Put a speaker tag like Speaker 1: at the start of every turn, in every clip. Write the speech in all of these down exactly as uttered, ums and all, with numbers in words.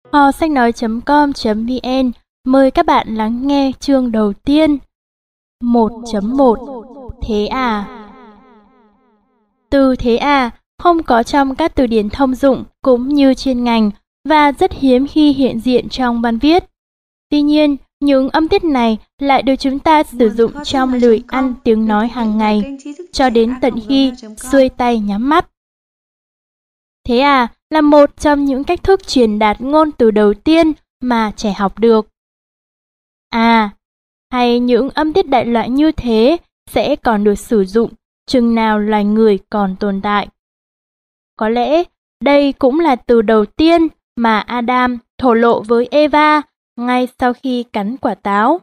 Speaker 1: ho sách nói chấm com chấm vn mời các bạn lắng nghe chương đầu tiên. một chấm một Thế à? Từ thế à không có trong các từ điển thông dụng cũng như chuyên ngành và rất hiếm khi hiện diện trong văn viết. Tuy nhiên, những âm tiết này lại được chúng ta sử dụng trong lời ăn tiếng nói hàng ngày, cho đến tận khi xuôi tay nhắm mắt. Thế à là một trong những cách thức truyền đạt ngôn từ đầu tiên mà trẻ học được. À, hay những âm tiết đại loại như thế sẽ còn được sử dụng chừng nào loài người còn tồn tại. Có lẽ đây cũng là từ đầu tiên mà Adam thổ lộ với Eva ngay sau khi cắn quả táo.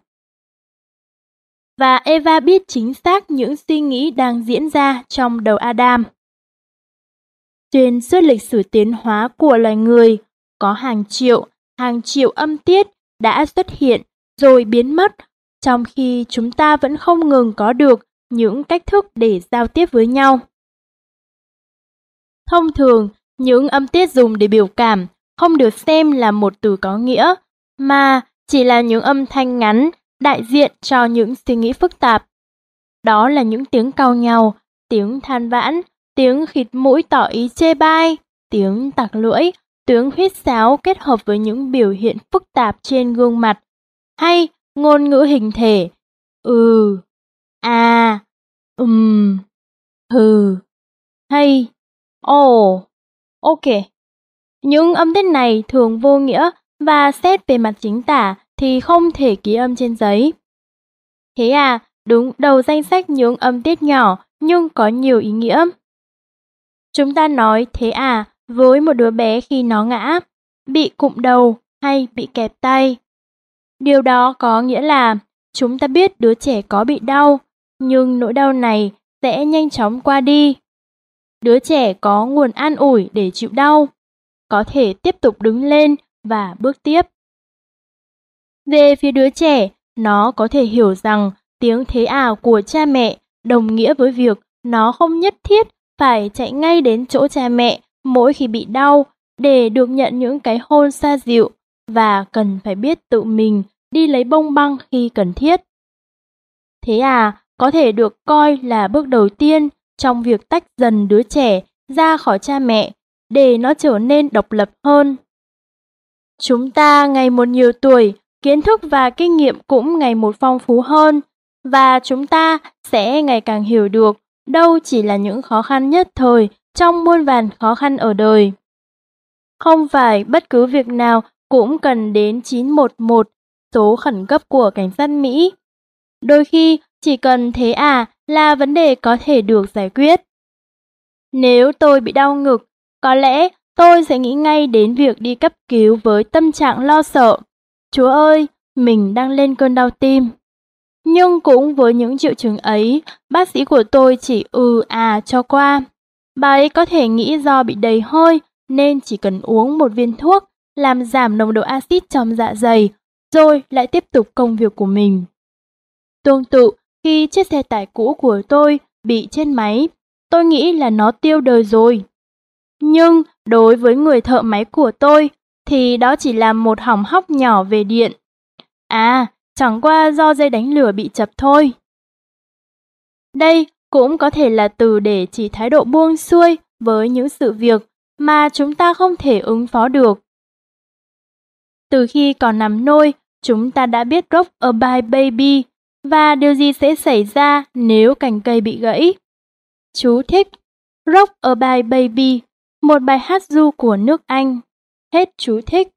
Speaker 1: Và Eva biết chính xác những suy nghĩ đang diễn ra trong đầu Adam. Xuyên suốt lịch sử tiến hóa của loài người, có hàng triệu, hàng triệu âm tiết đã xuất hiện rồi biến mất, trong khi chúng ta vẫn không ngừng có được những cách thức để giao tiếp với nhau. Thông thường, những âm tiết dùng để biểu cảm không được xem là một từ có nghĩa, mà chỉ là những âm thanh ngắn đại diện cho những suy nghĩ phức tạp. Đó là những tiếng cau nhau, tiếng than vãn, tiếng khịt mũi tỏ ý chê bai, tiếng tặc lưỡi, tiếng huýt sáo kết hợp với những biểu hiện phức tạp trên gương mặt, hay ngôn ngữ hình thể, ừ, à, ừm, hừ, hay, ồ, ok. Những âm tiết này thường vô nghĩa và xét về mặt chính tả thì không thể ký âm trên giấy. Thế à, đứng đầu danh sách những âm tiết nhỏ nhưng có nhiều ý nghĩa. Chúng ta nói thế à với một đứa bé khi nó ngã, bị cụm đầu hay bị kẹp tay. Điều đó có nghĩa là chúng ta biết đứa trẻ có bị đau, nhưng nỗi đau này sẽ nhanh chóng qua đi. Đứa trẻ có nguồn an ủi để chịu đau, có thể tiếp tục đứng lên và bước tiếp. Về phía đứa trẻ, nó có thể hiểu rằng tiếng thế à của cha mẹ đồng nghĩa với việc nó không nhất thiết phải chạy ngay đến chỗ cha mẹ mỗi khi bị đau để được nhận những cái hôn xoa dịu, và cần phải biết tự mình đi lấy bông băng khi cần thiết. Thế à có thể được coi là bước đầu tiên trong việc tách dần đứa trẻ ra khỏi cha mẹ để nó trở nên độc lập hơn. Chúng ta ngày một nhiều tuổi, kiến thức và kinh nghiệm cũng ngày một phong phú hơn, và chúng ta sẽ ngày càng hiểu được đâu chỉ là những khó khăn nhất thời trong muôn vàn khó khăn ở đời. Không phải bất cứ việc nào cũng cần đến chín một một, số khẩn cấp của cảnh sát Mỹ. Đôi khi chỉ cần thế à là vấn đề có thể được giải quyết. Nếu tôi bị đau ngực, có lẽ tôi sẽ nghĩ ngay đến việc đi cấp cứu với tâm trạng lo sợ. Chúa ơi, mình đang lên cơn đau tim. Nhưng cũng với những triệu chứng ấy, bác sĩ của tôi chỉ ừ à cho qua. Bà ấy có thể nghĩ do bị đầy hơi nên chỉ cần uống một viên thuốc làm giảm nồng độ axit trong dạ dày, rồi lại tiếp tục công việc của mình. Tương tự, khi chiếc xe tải cũ của tôi bị chết máy, tôi nghĩ là nó tiêu đời rồi. Nhưng đối với người thợ máy của tôi thì đó chỉ là một hỏng hóc nhỏ về điện. À, chẳng qua do dây đánh lửa bị chập thôi. Đây cũng có thể là từ để chỉ thái độ buông xuôi với những sự việc mà chúng ta không thể ứng phó được. Từ khi còn nằm nôi, chúng ta đã biết Rock-a-bye Baby và điều gì sẽ xảy ra nếu cành cây bị gãy. Chú thích: Rock-a-bye Baby, một bài hát ru của nước Anh. Hết chú thích.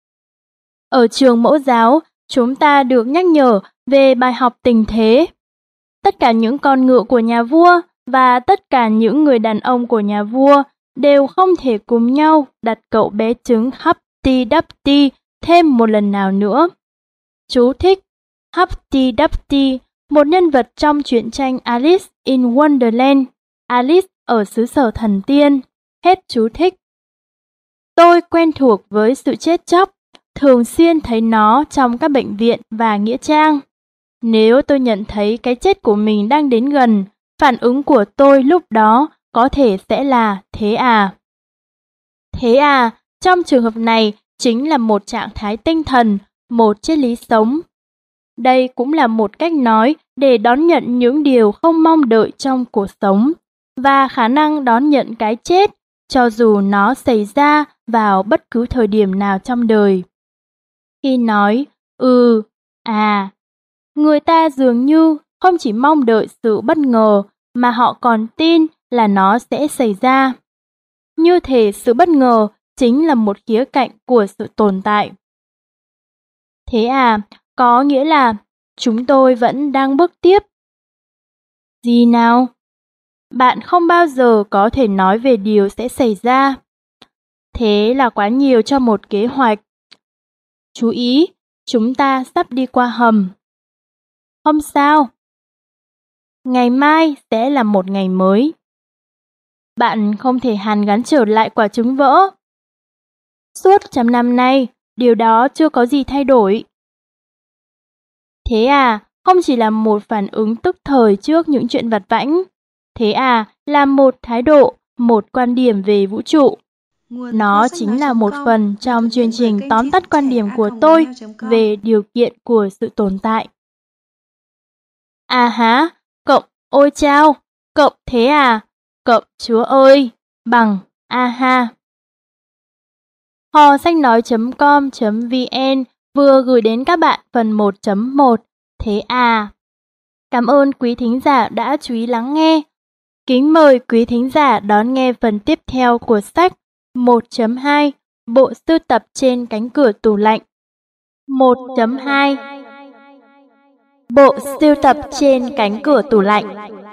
Speaker 1: Ở trường mẫu giáo, chúng ta được nhắc nhở về bài học tình thế. Tất cả những con ngựa của nhà vua và tất cả những người đàn ông của nhà vua đều không thể cùng nhau đặt cậu bé trứng Humpty Dumpty thêm một lần nào nữa. Chú thích: Humpty Dumpty, một nhân vật trong truyện tranh Alice in Wonderland, Alice ở xứ sở thần tiên. Hết chú thích. Tôi quen thuộc với sự chết chóc, thường xuyên thấy nó trong các bệnh viện và nghĩa trang. Nếu tôi nhận thấy cái chết của mình đang đến gần, phản ứng của tôi lúc đó có thể sẽ là thế à. Thế à, trong trường hợp này chính là một trạng thái tinh thần, một triết lý sống. Đây cũng là một cách nói để đón nhận những điều không mong đợi trong cuộc sống và khả năng đón nhận cái chết cho dù nó xảy ra vào bất cứ thời điểm nào trong đời. Khi nói ừ, à, người ta dường như không chỉ mong đợi sự bất ngờ mà họ còn tin là nó sẽ xảy ra. Như thể sự bất ngờ chính là một khía cạnh của sự tồn tại. Thế à, có nghĩa là chúng tôi vẫn đang bước tiếp. Gì nào? Bạn không bao giờ có thể nói về điều sẽ xảy ra. Thế là quá nhiều cho một kế hoạch. Chú ý, chúng ta sắp đi qua hầm. Không sao. Ngày mai sẽ là một ngày mới. Bạn không thể hàn gắn trở lại quả trứng vỡ. Suốt trăm năm nay, điều đó chưa có gì thay đổi. Thế à, không chỉ là một phản ứng tức thời trước những chuyện vặt vãnh. Thế à, là một thái độ, một quan điểm về vũ trụ. Nó chính là một phần trong chương trình tóm tắt quan điểm của tôi về điều kiện của sự tồn tại. À hả, cộng ôi chao, cộng thế à, cộng chúa ơi, bằng a ha. hò sách nói chấm com chấm vn vừa gửi đến các bạn phần một chấm một, thế à. Cảm ơn quý thính giả đã chú ý lắng nghe. Kính mời quý thính giả đón nghe phần tiếp theo của sách một chấm hai, bộ sưu tập trên cánh cửa tủ lạnh. một chấm hai Bộ sưu tập trên cánh cửa tủ lạnh.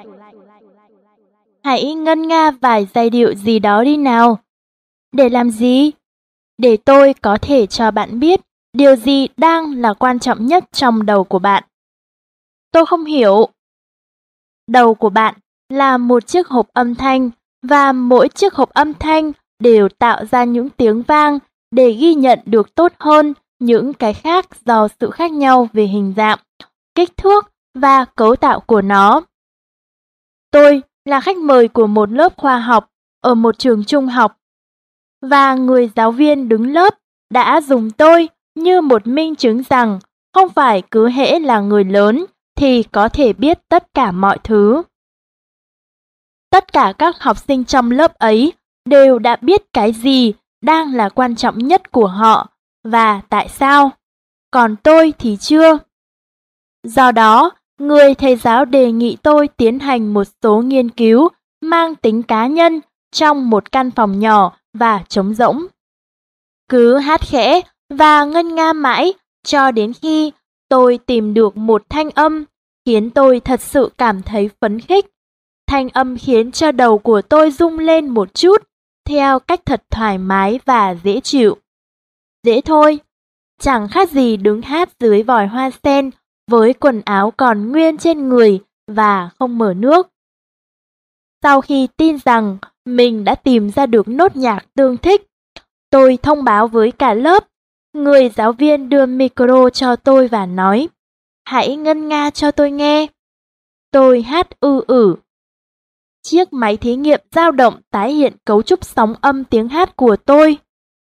Speaker 1: Hãy ngân nga vài giai điệu gì đó đi nào. Để làm gì? Để tôi có thể cho bạn biết điều gì đang là quan trọng nhất trong đầu của bạn. Tôi không hiểu. Đầu của bạn là một chiếc hộp âm thanh và mỗi chiếc hộp âm thanh đều tạo ra những tiếng vang để ghi nhận được tốt hơn những cái khác do sự khác nhau về hình dạng, kích thước và cấu tạo của nó. Tôi là khách mời của một lớp khoa học ở một trường trung học, và người giáo viên đứng lớp đã dùng tôi như một minh chứng rằng không phải cứ hễ là người lớn thì có thể biết tất cả mọi thứ. Tất cả các học sinh trong lớp ấy đều đã biết cái gì đang là quan trọng nhất của họ và tại sao, còn tôi thì chưa. Do đó, người thầy giáo đề nghị tôi tiến hành một số nghiên cứu mang tính cá nhân trong một căn phòng nhỏ và trống rỗng. Cứ hát khẽ và ngân nga mãi cho đến khi tôi tìm được một thanh âm khiến tôi thật sự cảm thấy phấn khích. Thanh âm khiến cho đầu của tôi rung lên một chút, theo cách thật thoải mái và dễ chịu. Dễ thôi, chẳng khác gì đứng hát dưới vòi hoa sen với quần áo còn nguyên trên người và không mở nước. Sau khi tin rằng mình đã tìm ra được nốt nhạc tương thích, tôi thông báo với cả lớp. Người giáo viên đưa micro cho tôi và nói, hãy ngân nga cho tôi nghe. Tôi hát ư ử. Chiếc máy thí nghiệm dao động tái hiện cấu trúc sóng âm tiếng hát của tôi.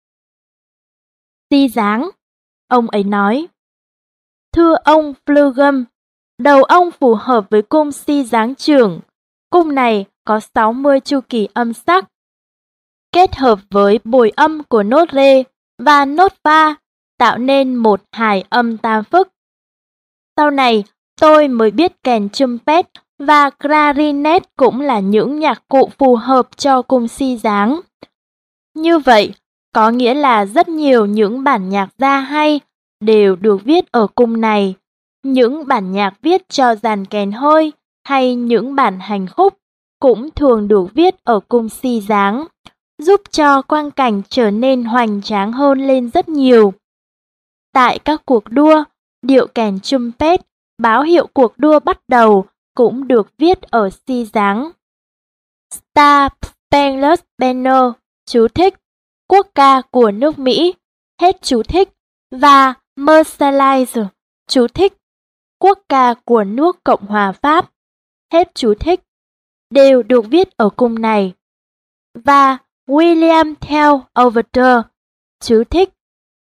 Speaker 1: Si dáng, ông ấy nói. Thưa ông Flugum, đầu ông phù hợp với cung si dáng trưởng. Cung này có sáu mươi chu kỳ âm sắc, kết hợp với bồi âm của nốt rê và nốt fa, tạo nên một hài âm tam phức. Sau này, tôi mới biết kèn trumpet và clarinet cũng là những nhạc cụ phù hợp cho cung si dáng. Như vậy, có nghĩa là rất nhiều những bản nhạc gia hay đều được viết ở cung này. Những bản nhạc viết cho dàn kèn hơi hay những bản hành khúc cũng thường được viết ở cung si dáng, giúp cho quang cảnh trở nên hoành tráng hơn lên rất nhiều. Tại các cuộc đua, điệu kèn trumpet báo hiệu cuộc đua bắt đầu cũng được viết ở si dáng. Star Spangled Banner, chú thích, quốc ca của nước Mỹ, hết chú thích, và Marseillaise, chú thích, quốc ca của nước Cộng hòa Pháp, hết chú thích, đều được viết ở cung này. Và William Tell Overture, chú thích,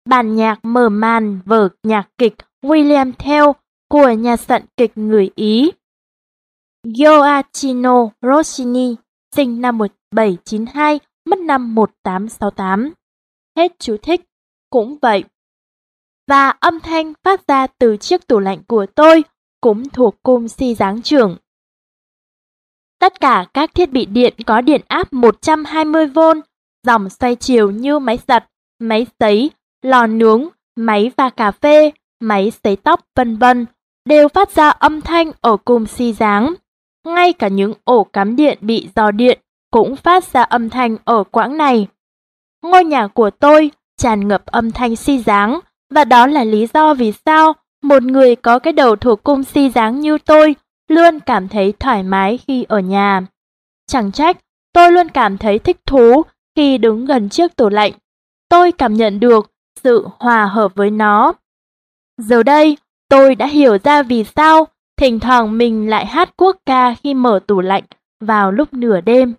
Speaker 1: Bản nhạc mở màn vở nhạc kịch William Tell của nhà soạn kịch người Ý Gioacchino Rossini, sinh năm một nghìn bảy trăm chín mươi hai, mất năm một nghìn tám trăm sáu mươi tám. Hết chú thích. Cũng vậy. Và âm thanh phát ra từ chiếc tủ lạnh của tôi cũng thuộc cung si giáng trưởng. Tất cả các thiết bị điện có điện áp một trăm hai mươi vôn, dòng xoay chiều như máy giặt, máy sấy, lò nướng, máy pha cà phê, máy sấy tóc, vân vân đều phát ra âm thanh ở cung si giáng. Ngay cả những ổ cắm điện bị rò điện cũng phát ra âm thanh ở quãng này. Ngôi nhà của tôi tràn ngập âm thanh si giáng, và đó là lý do vì sao một người có cái đầu thuộc cung si giáng như tôi luôn cảm thấy thoải mái khi ở nhà. Chẳng trách tôi luôn cảm thấy thích thú khi đứng gần chiếc tủ lạnh. Tôi cảm nhận được sự hòa hợp với nó. Giờ đây, tôi đã hiểu ra vì sao thỉnh thoảng mình lại hát quốc ca khi mở tủ lạnh vào lúc nửa đêm.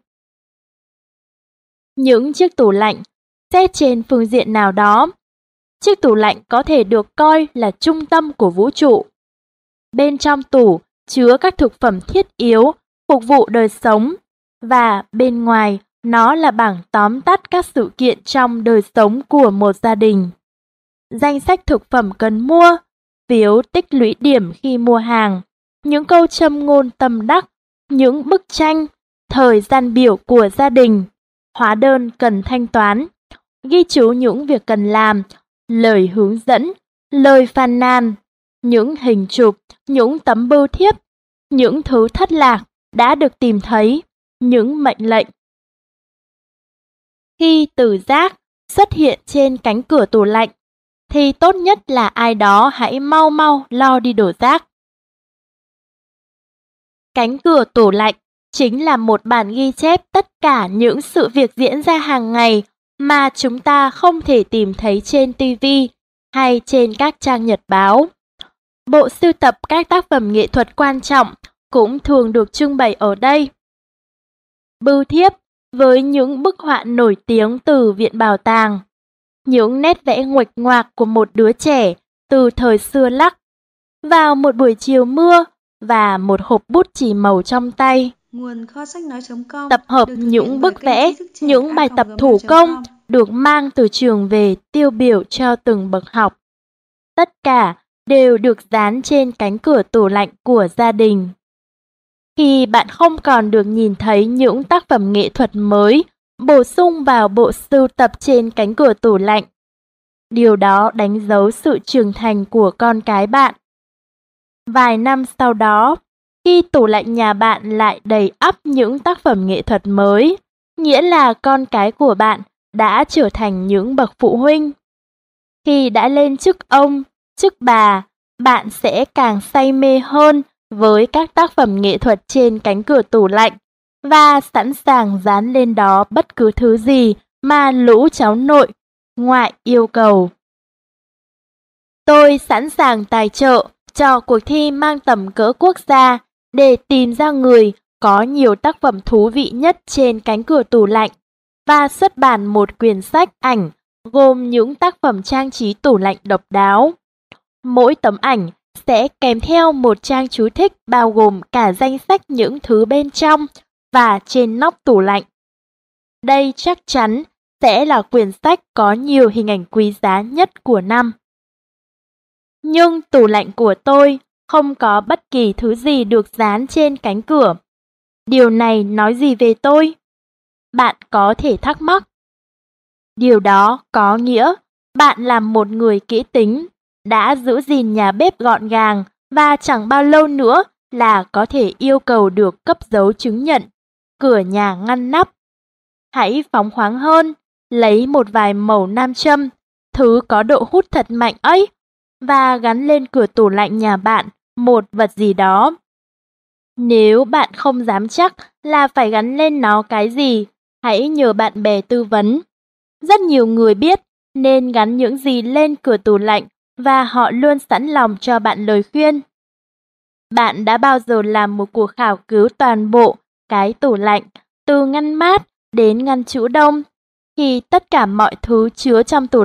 Speaker 1: Những chiếc tủ lạnh, xét trên phương diện nào đó, chiếc tủ lạnh có thể được coi là trung tâm của vũ trụ. Bên trong tủ chứa các thực phẩm thiết yếu phục vụ đời sống, và bên ngoài nó là bảng tóm tắt các sự kiện trong đời sống của một gia đình. Danh sách thực phẩm cần mua, phiếu tích lũy điểm khi mua hàng, những câu châm ngôn tâm đắc, những bức tranh, thời gian biểu của gia đình, hóa đơn cần thanh toán, ghi chú những việc cần làm, lời hướng dẫn, lời phàn nàn, những hình chụp, những tấm bưu thiếp, những thứ thất lạc đã được tìm thấy, những mệnh lệnh. Khi từ rác xuất hiện trên cánh cửa tủ lạnh, thì tốt nhất là ai đó hãy mau mau lo đi đổ rác. Cánh cửa tủ lạnh chính là một bản ghi chép tất cả những sự việc diễn ra hàng ngày mà chúng ta không thể tìm thấy trên ti vi hay trên các trang nhật báo. Bộ sưu tập các tác phẩm nghệ thuật quan trọng cũng thường được trưng bày ở đây. Bưu thiếp với những bức họa nổi tiếng từ viện bảo tàng, những nét vẽ nguệch ngoạc của một đứa trẻ từ thời xưa lắc, vào một buổi chiều mưa và một hộp bút chì màu trong tay.
Speaker 2: Nguồn kho sách nói chấm com
Speaker 1: Tập hợp những bức vẽ, những bài tập thủ công được mang từ trường về tiêu biểu cho từng bậc học. Tất cả đều được dán trên cánh cửa tủ lạnh của gia đình. Khi bạn không còn được nhìn thấy những tác phẩm nghệ thuật mới bổ sung vào bộ sưu tập trên cánh cửa tủ lạnh, điều đó đánh dấu sự trưởng thành của con cái bạn. Vài năm sau đó, khi tủ lạnh nhà bạn lại đầy ắp những tác phẩm nghệ thuật mới, nghĩa là con cái của bạn đã trở thành những bậc phụ huynh. Khi đã lên chức ông, chức bà, bạn sẽ càng say mê hơn với các tác phẩm nghệ thuật trên cánh cửa tủ lạnh và sẵn sàng dán lên đó bất cứ thứ gì mà lũ cháu nội, ngoại yêu cầu. Tôi sẵn sàng tài trợ cho cuộc thi mang tầm cỡ quốc gia để tìm ra người có nhiều tác phẩm thú vị nhất trên cánh cửa tủ lạnh và xuất bản một quyển sách ảnh gồm những tác phẩm trang trí tủ lạnh độc đáo. Mỗi tấm ảnh sẽ kèm theo một trang chú thích bao gồm cả danh sách những thứ bên trong và trên nóc tủ lạnh. Đây chắc chắn sẽ là quyển sách có nhiều hình ảnh quý giá nhất của năm. Nhưng tủ lạnh của tôi không có bất kỳ thứ gì được dán trên cánh cửa. Điều này nói gì về tôi? Bạn có thể thắc mắc. Điều đó có nghĩa bạn là một người kỹ tính, đã giữ gìn nhà bếp gọn gàng và chẳng bao lâu nữa là có thể yêu cầu được cấp dấu chứng nhận, cửa nhà ngăn nắp. Hãy phóng khoáng hơn, lấy một vài mẩu nam châm, thứ có độ hút thật mạnh ấy, và gắn lên cửa tủ lạnh nhà bạn một vật gì đó. Nếu bạn không dám chắc là phải gắn lên nó cái gì, hãy nhờ bạn bè tư vấn. Rất nhiều người biết nên gắn những gì lên cửa tủ lạnh và họ luôn sẵn lòng cho bạn lời khuyên. Bạn đã bao giờ làm một cuộc khảo cứu toàn bộ cái tủ lạnh, từ ngăn mát đến ngăn trữ đông, khi tất cả mọi thứ chứa trong tủ lạnh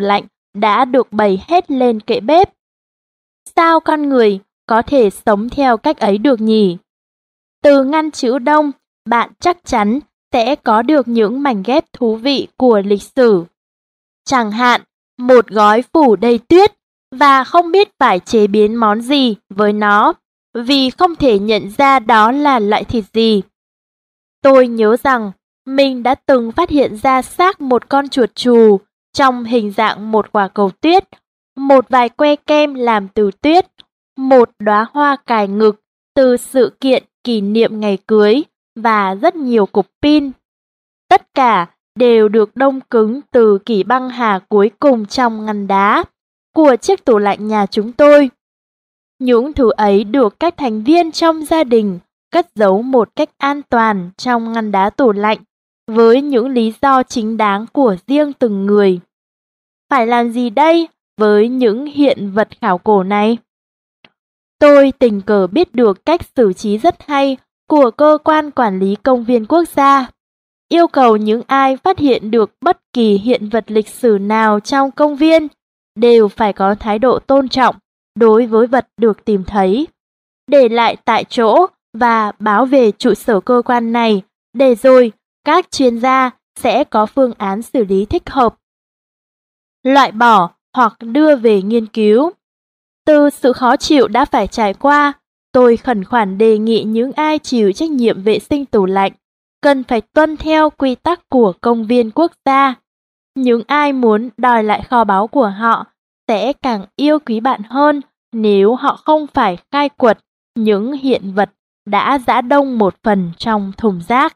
Speaker 1: đã được bày hết lên kệ bếp. Sao con người có thể sống theo cách ấy được nhỉ? Từ ngăn chữ đông, bạn chắc chắn sẽ có được những mảnh ghép thú vị của lịch sử. Chẳng hạn, một gói phủ đầy tuyết và không biết phải chế biến món gì với nó vì không thể nhận ra đó là loại thịt gì. Tôi nhớ rằng mình đã từng phát hiện ra xác một con chuột chù trong hình dạng một quả cầu tuyết, một vài que kem làm từ tuyết, một đóa hoa cài ngực từ sự kiện kỷ niệm ngày cưới và rất nhiều cục pin. Tất cả đều được đông cứng từ kỷ băng hà cuối cùng trong ngăn đá của chiếc tủ lạnh nhà chúng tôi. Những thứ ấy được các thành viên trong gia đình cất giấu một cách an toàn trong ngăn đá tủ lạnh với những lý do chính đáng của riêng từng người. Phải làm gì đây với những hiện vật khảo cổ này? Tôi tình cờ biết được cách xử trí rất hay của cơ quan quản lý công viên quốc gia. Yêu cầu những ai phát hiện được bất kỳ hiện vật lịch sử nào trong công viên đều phải có thái độ tôn trọng đối với vật được tìm thấy, để lại tại chỗ và báo về trụ sở cơ quan này, để rồi các chuyên gia sẽ có phương án xử lý thích hợp, loại bỏ hoặc đưa về nghiên cứu. Từ sự khó chịu đã phải trải qua, tôi khẩn khoản đề nghị những ai chịu trách nhiệm vệ sinh tủ lạnh cần phải tuân theo quy tắc của công viên quốc gia. Những ai muốn đòi lại kho báu của họ sẽ càng yêu quý bạn hơn nếu họ không phải khai quật những hiện vật đã giã đông một phần trong thùng rác.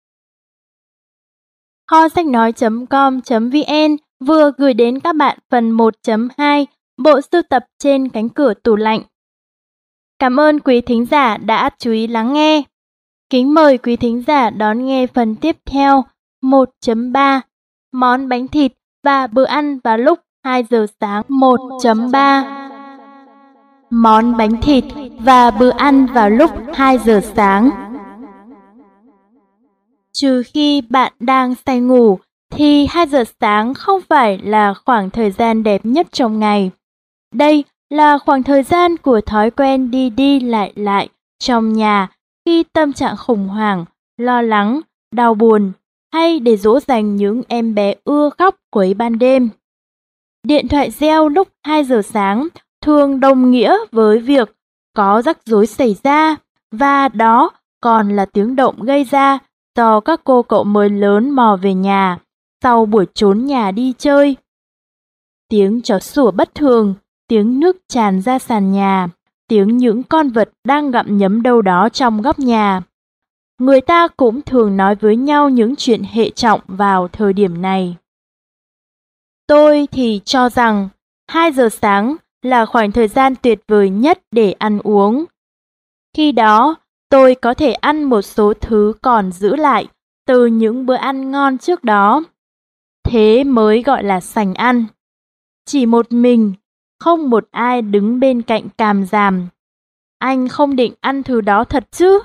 Speaker 1: Kho sách nói chấm com chấm vn vừa gửi đến các bạn phần một chấm hai bộ sưu tập trên cánh cửa tủ lạnh. Cảm ơn quý thính giả đã chú ý lắng nghe. Kính mời quý thính giả đón nghe phần tiếp theo một chấm ba món bánh thịt và bữa ăn vào lúc hai giờ sáng. một chấm ba Món bánh thịt và bữa ăn vào lúc hai giờ sáng. Trừ khi bạn đang say ngủ thì hai giờ sáng không phải là khoảng thời gian đẹp nhất trong ngày. Đây là khoảng thời gian của thói quen đi đi lại lại trong nhà khi tâm trạng khủng hoảng, lo lắng, đau buồn, hay để dỗ dành những em bé ưa khóc quấy ban đêm. Điện thoại reo lúc hai giờ sáng thường đồng nghĩa với việc có rắc rối xảy ra, và đó còn là tiếng động gây ra do các cô cậu mới lớn mò về nhà sau buổi trốn nhà đi chơi. Tiếng chó sủa bất thường, tiếng nước tràn ra sàn nhà, tiếng những con vật đang gặm nhấm đâu đó trong góc nhà. Người ta cũng thường nói với nhau những chuyện hệ trọng vào thời điểm này. Tôi thì cho rằng hai giờ sáng là khoảng thời gian tuyệt vời nhất để ăn uống. Khi đó, tôi có thể ăn một số thứ còn giữ lại từ những bữa ăn ngon trước đó. Thế mới gọi là sành ăn. Chỉ một mình, không một ai đứng bên cạnh càm ràm. Anh không định ăn thứ đó thật chứ?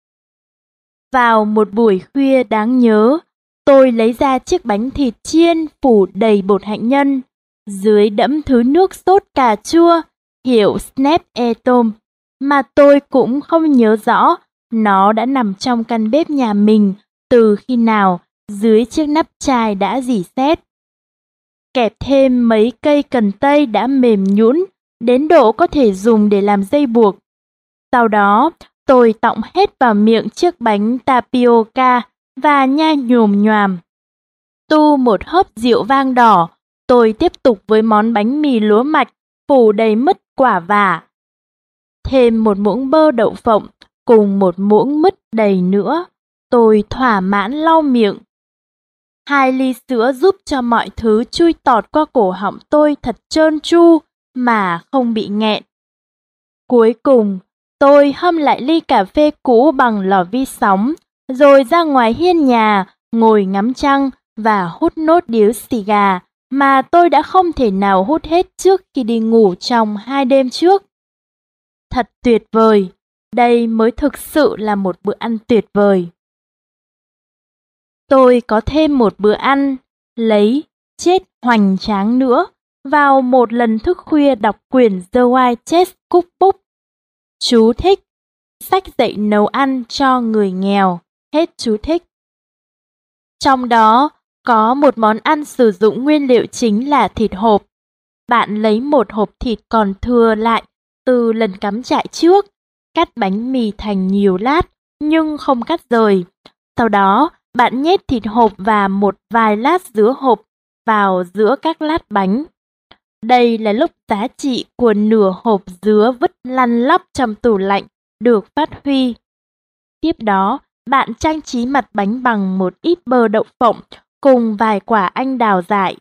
Speaker 1: Vào một buổi khuya đáng nhớ, tôi lấy ra chiếc bánh thịt chiên phủ đầy bột hạnh nhân, dưới đẫm thứ nước sốt cà chua hiệu Snap Atom mà tôi cũng không nhớ rõ nó đã nằm trong căn bếp nhà mình từ khi nào dưới chiếc nắp chai đã rỉ sét. Kẹp thêm mấy cây cần tây đã mềm nhũn đến độ có thể dùng để làm dây buộc. Sau đó, tôi tọng hết vào miệng chiếc bánh tapioca và nhai nhồm nhoàm. Tu một hớp rượu vang đỏ, tôi tiếp tục với món bánh mì lúa mạch phủ đầy mứt quả vả. Thêm một muỗng bơ đậu phộng cùng một muỗng mứt đầy nữa, tôi thỏa mãn lau miệng. Hai ly sữa giúp cho mọi thứ chui tọt qua cổ họng tôi thật trơn tru mà không bị nghẹn. Cuối cùng, tôi hâm lại ly cà phê cũ bằng lò vi sóng, rồi ra ngoài hiên nhà, ngồi ngắm trăng và hút nốt điếu xì gà mà tôi đã không thể nào hút hết trước khi đi ngủ trong hai đêm trước. Thật tuyệt vời, đây mới thực sự là một bữa ăn tuyệt vời. Tôi có thêm một bữa ăn, lấy, chết hoành tráng nữa, vào một lần thức khuya đọc quyển The White Chess Cookbook. Chú thích: sách dạy nấu ăn cho người nghèo. Hết chú thích. Trong đó có một món ăn sử dụng nguyên liệu chính là thịt hộp. Bạn lấy một hộp thịt còn thừa lại từ lần cắm trại trước, cắt bánh mì thành nhiều lát nhưng không cắt rời. Sau đó, bạn nhét thịt hộp và một vài lát dứa hộp vào giữa các lát bánh. Đây là lúc giá trị của nửa hộp dứa vứt lăn lóc trong tủ lạnh được phát huy. Tiếp đó, bạn trang trí mặt bánh bằng một ít bơ đậu phộng cùng vài quả anh đào dại.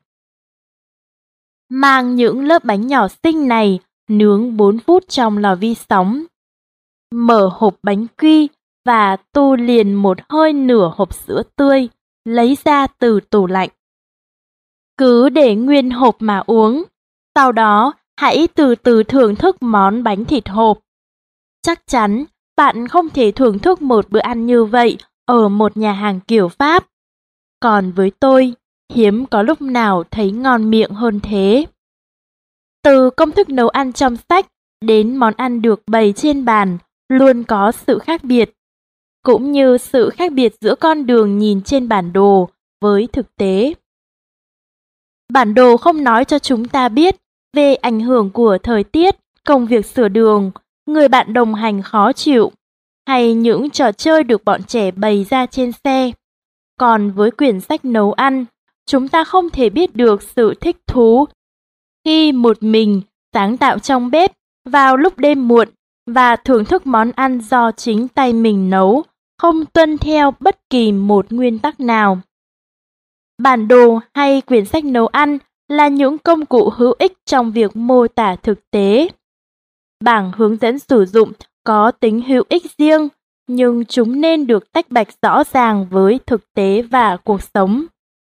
Speaker 1: Mang những lớp bánh nhỏ xinh này nướng bốn phút trong lò vi sóng. Mở hộp bánh quy và tu liền một hơi nửa hộp sữa tươi, lấy ra từ tủ lạnh. Cứ để nguyên hộp mà uống, sau đó hãy từ từ thưởng thức món bánh thịt hộp. Chắc chắn bạn không thể thưởng thức một bữa ăn như vậy ở một nhà hàng kiểu Pháp. Còn với tôi, hiếm có lúc nào thấy ngon miệng hơn thế. Từ công thức nấu ăn trong sách đến món ăn được bày trên bàn luôn có sự khác biệt, cũng như sự khác biệt giữa con đường nhìn trên bản đồ với thực tế. Bản đồ không nói cho chúng ta biết về ảnh hưởng của thời tiết, công việc sửa đường, người bạn đồng hành khó chịu, hay những trò chơi được bọn trẻ bày ra trên xe. Còn với quyển sách nấu ăn, chúng ta không thể biết được sự thích thú khi một mình sáng tạo trong bếp vào lúc đêm muộn và thưởng thức món ăn do chính tay mình nấu, không tuân theo bất kỳ một nguyên tắc nào. Bản đồ hay quyển sách nấu ăn là những công cụ hữu ích trong việc mô tả thực tế. Bảng hướng dẫn sử dụng có tính hữu ích riêng, nhưng chúng nên được tách bạch rõ ràng với thực tế và cuộc sống.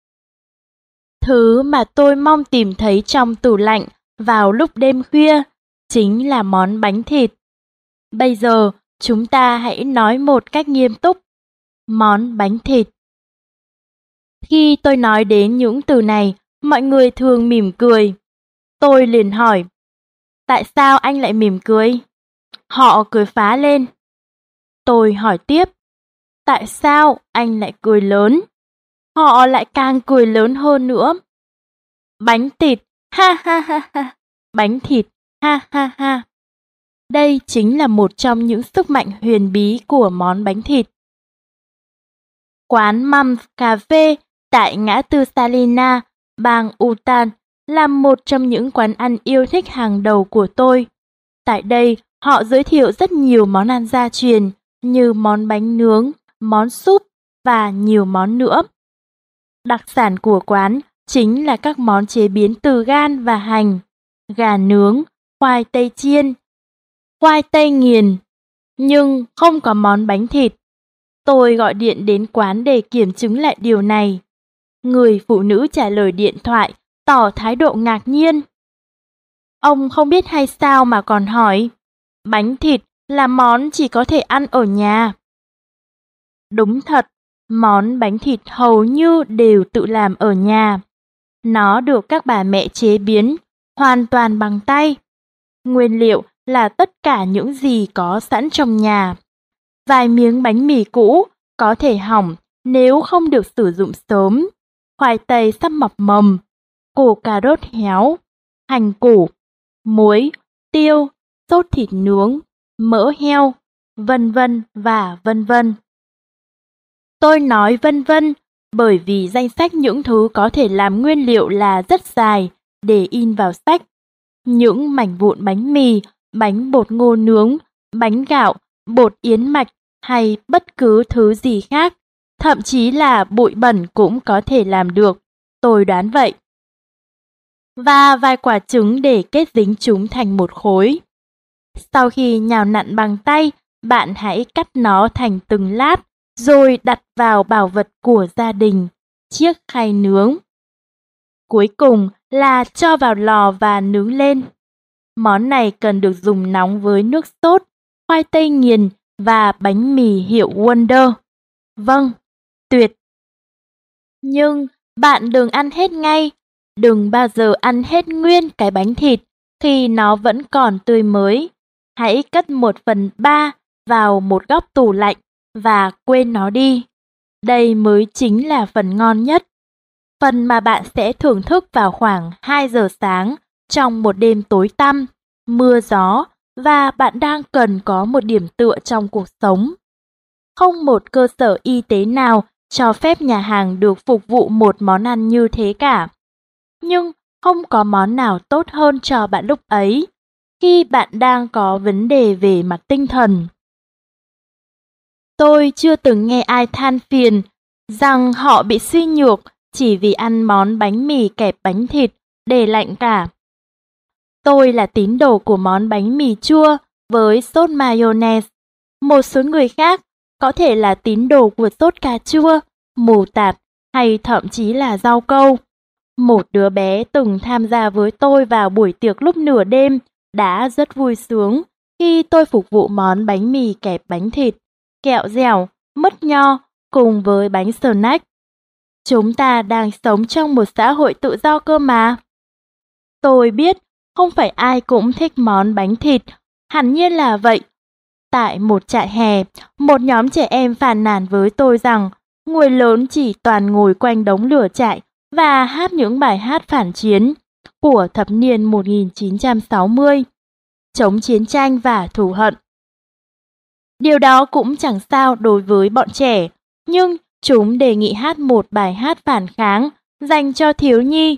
Speaker 1: Thứ mà tôi mong tìm thấy trong tủ lạnh vào lúc đêm khuya chính là món bánh thịt. Bây giờ, chúng ta hãy nói một cách nghiêm túc. Món bánh thịt. Khi tôi nói đến những từ này, mọi người thường mỉm cười. Tôi liền hỏi, tại sao anh lại mỉm cười? Họ cười phá lên. Tôi hỏi tiếp, tại sao anh lại cười lớn? Họ lại càng cười lớn hơn nữa. Bánh thịt, ha ha ha ha. Bánh thịt, ha ha ha. Đây chính là một trong những sức mạnh huyền bí của món bánh thịt. Quán Mams Cà phê tại ngã tư Salina, bang Utah là một trong những quán ăn yêu thích hàng đầu của tôi. Tại đây, họ giới thiệu rất nhiều món ăn gia truyền như món bánh nướng, món súp và nhiều món nữa. Đặc sản của quán chính là các món chế biến từ gan và hành, gà nướng, khoai tây chiên, khoai tây nghiền, nhưng không có món bánh thịt. Tôi gọi điện đến quán để kiểm chứng lại điều này. Người phụ nữ trả lời điện thoại, tỏ thái độ ngạc nhiên. Ông không biết hay sao mà còn hỏi, bánh thịt là món chỉ có thể ăn ở nhà. Đúng thật, món bánh thịt hầu như đều tự làm ở nhà. Nó được các bà mẹ chế biến hoàn toàn bằng tay. Nguyên liệu là tất cả những gì có sẵn trong nhà. Vài miếng bánh mì cũ có thể hỏng nếu không được sử dụng sớm. Khoai tây sắp mọc mầm, củ cà rốt héo, hành củ, muối, tiêu, sốt thịt nướng, mỡ heo, vân vân và vân vân. Tôi nói vân vân bởi vì danh sách những thứ có thể làm nguyên liệu là rất dài để in vào sách. Những mảnh vụn bánh mì, bánh bột ngô nướng, bánh gạo, bột yến mạch hay bất cứ thứ gì khác, thậm chí là bụi bẩn cũng có thể làm được, tôi đoán vậy. Và vài quả trứng để kết dính chúng thành một khối. Sau khi nhào nặn bằng tay, bạn hãy cắt nó thành từng lát, rồi đặt vào bảo vật của gia đình, chiếc khay nướng. Cuối cùng là cho vào lò và nướng lên. Món này cần được dùng nóng với nước sốt, khoai tây nghiền và bánh mì hiệu Wonder. Vâng, tuyệt. Nhưng bạn đừng ăn hết ngay, Đừng bao giờ ăn hết nguyên cái bánh thịt khi nó vẫn còn tươi mới. Hãy cất một phần ba vào một góc tủ lạnh và quên nó đi. Đây mới chính là phần ngon nhất. Phần mà bạn sẽ thưởng thức vào khoảng hai giờ sáng trong một đêm tối tăm, mưa gió và bạn đang cần có một điểm tựa trong cuộc sống. Không một cơ sở y tế nào cho phép nhà hàng được phục vụ một món ăn như thế cả. Nhưng không có món nào tốt hơn cho bạn lúc ấy, khi bạn đang có vấn đề về mặt tinh thần. Tôi chưa từng nghe ai than phiền rằng họ bị suy nhược chỉ vì ăn món bánh mì kẹp bánh thịt để lạnh cả. Tôi là tín đồ của món bánh mì chua với sốt mayonnaise. Một số người khác có thể là tín đồ của sốt cà chua, mù tạt hay thậm chí là rau câu. Một đứa bé từng tham gia với tôi vào buổi tiệc lúc nửa đêm đã rất vui sướng khi tôi phục vụ món bánh mì kẹp bánh thịt, kẹo dẻo, mứt nho cùng với bánh snack. Chúng ta đang sống trong một xã hội tự do cơ mà. Tôi biết không phải ai cũng thích món bánh thịt, hẳn nhiên là vậy. Tại một trại hè, một nhóm trẻ em phàn nàn với tôi rằng người lớn chỉ toàn ngồi quanh đống lửa trại và hát những bài hát phản chiến của thập niên một nghìn chín trăm sáu mươi, chống chiến tranh và thù hận. Điều đó cũng chẳng sao đối với bọn trẻ, nhưng chúng đề nghị hát một bài hát phản kháng dành cho thiếu nhi.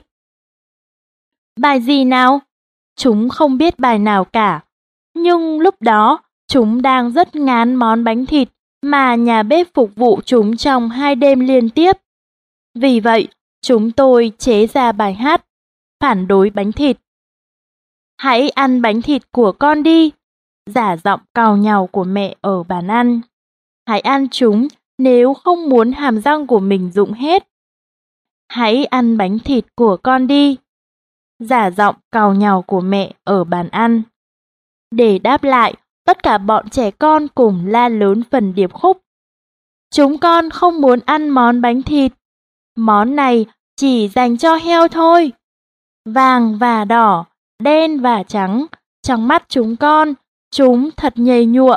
Speaker 1: Bài gì nào? Chúng không biết bài nào cả, nhưng lúc đó chúng đang rất ngán món bánh thịt mà nhà bếp phục vụ chúng trong hai đêm liên tiếp. Vì vậy, chúng tôi chế ra bài hát phản đối bánh thịt. Hãy ăn bánh thịt của con đi, giả giọng càu nhàu của mẹ ở bàn ăn. Hãy ăn chúng nếu không muốn hàm răng của mình rụng hết. Hãy ăn bánh thịt của con đi, giả giọng càu nhàu của mẹ ở bàn ăn. Để đáp lại, tất cả bọn trẻ con cùng la lớn phần điệp khúc. Chúng con không muốn ăn món bánh thịt. Món này chỉ dành cho heo thôi. Vàng và đỏ, đen và trắng, trong mắt chúng con, chúng thật nhầy nhụa.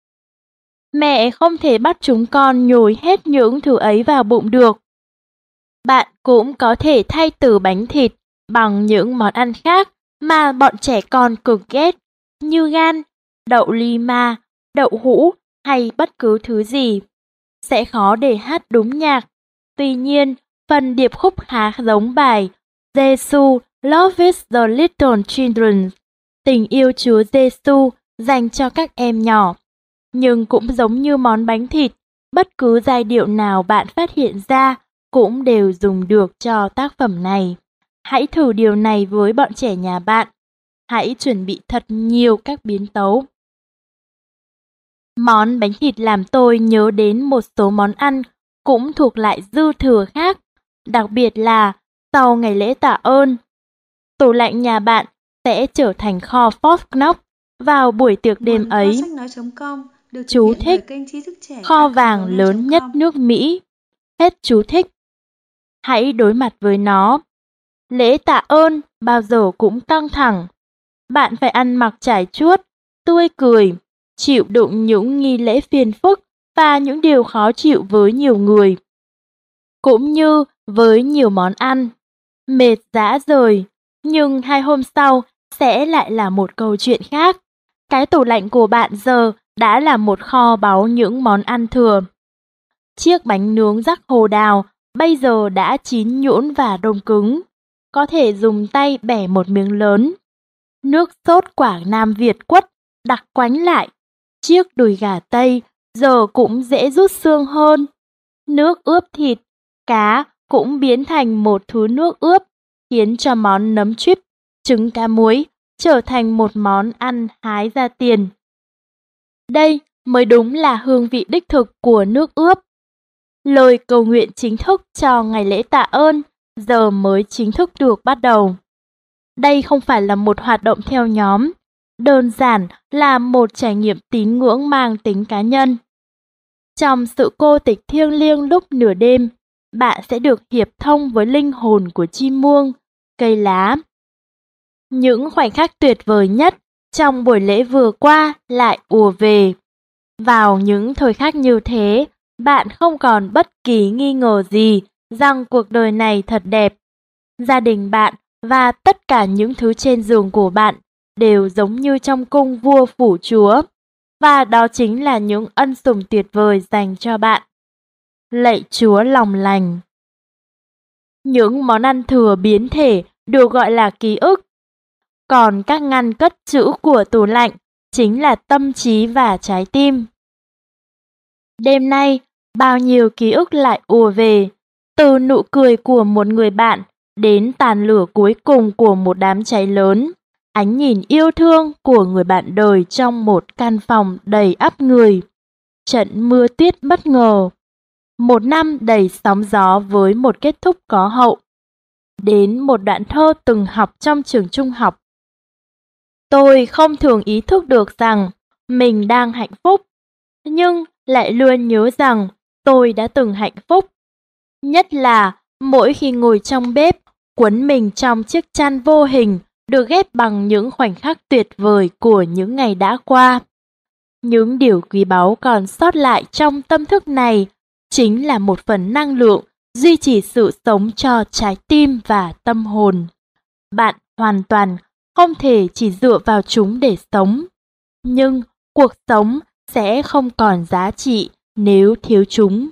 Speaker 1: Mẹ không thể bắt chúng con nhồi hết những thứ ấy vào bụng được. Bạn cũng có thể thay từ bánh thịt bằng những món ăn khác mà bọn trẻ con cực ghét, như gan, đậu lima, đậu hũ hay bất cứ thứ gì. Sẽ khó để hát đúng nhạc. Tuy nhiên, phần điệp khúc khá giống bài Jesus loves the little children, tình yêu Chúa Giêsu dành cho các em nhỏ. Nhưng cũng giống như món bánh thịt, bất cứ giai điệu nào bạn phát hiện ra cũng đều dùng được cho tác phẩm này. Hãy thử điều này với bọn trẻ nhà bạn. Hãy chuẩn bị thật nhiều các biến tấu. Món bánh thịt làm tôi nhớ đến một số món ăn cũng thuộc lại dư thừa khác, đặc biệt là sau ngày lễ tạ ơn. Tủ lạnh nhà bạn sẽ trở thành kho Fort Knox vào buổi tiệc đêm ấy. Chú thích: kho vàng lớn nhất nước Mỹ. Hết chú thích. Hãy đối mặt với nó. Lễ tạ ơn bao giờ cũng căng thẳng. Bạn phải ăn mặc trải chuốt, tươi cười, chịu đựng những nghi lễ phiền phức và những điều khó chịu với nhiều người. Cũng như với nhiều món ăn. Mệt rã rời, nhưng hai hôm sau sẽ lại là một câu chuyện khác. Cái tủ lạnh của bạn giờ đã là một kho báu những món ăn thừa. Chiếc bánh nướng rắc hồ đào bây giờ đã chín nhũn và đông cứng. Có thể dùng tay bẻ một miếng lớn. Nước sốt quả Nam Việt quất đặc quánh lại. Chiếc đùi gà Tây giờ cũng dễ rút xương hơn. Nước ướp thịt, cá cũng biến thành một thứ nước ướp, khiến cho món nấm chip, trứng cá muối trở thành một món ăn hái ra tiền. Đây mới đúng là hương vị đích thực của nước ướp. Lời cầu nguyện chính thức cho ngày lễ tạ ơn giờ mới chính thức được bắt đầu. Đây không phải là một hoạt động theo nhóm, đơn giản là một trải nghiệm tín ngưỡng mang tính cá nhân. Trong sự cô tịch thiêng liêng lúc nửa đêm, bạn sẽ được hiệp thông với linh hồn của chim muông, cây lá. Những khoảnh khắc tuyệt vời nhất trong buổi lễ vừa qua lại ùa về. Vào những thời khắc như thế, bạn không còn bất kỳ nghi ngờ gì rằng cuộc đời này thật đẹp. Gia đình bạn và tất cả những thứ trên giường của bạn đều giống như trong cung vua phủ chúa, và đó chính là những ân sủng tuyệt vời dành cho bạn. Lạy Chúa lòng lành. Những món ăn thừa biến thể được gọi là ký ức, còn các ngăn cất trữ của tủ lạnh chính là tâm trí và trái tim. Đêm nay, bao nhiêu ký ức lại ùa về, từ nụ cười của một người bạn đến tàn lửa cuối cùng của một đám cháy lớn, ánh nhìn yêu thương của người bạn đời trong một căn phòng đầy ắp người, trận mưa tuyết bất ngờ, một năm đầy sóng gió với một kết thúc có hậu, đến một đoạn thơ từng học trong trường trung học. Tôi không thường ý thức được rằng mình đang hạnh phúc, nhưng lại luôn nhớ rằng tôi đã từng hạnh phúc. Nhất là mỗi khi ngồi trong bếp, quấn mình trong chiếc chăn vô hình được ghép bằng những khoảnh khắc tuyệt vời của những ngày đã qua. Những điều quý báu còn sót lại trong tâm thức này chính là một phần năng lượng duy trì sự sống cho trái tim và tâm hồn. Bạn hoàn toàn không thể chỉ dựa vào chúng để sống, nhưng cuộc sống sẽ không còn giá trị nếu thiếu chúng.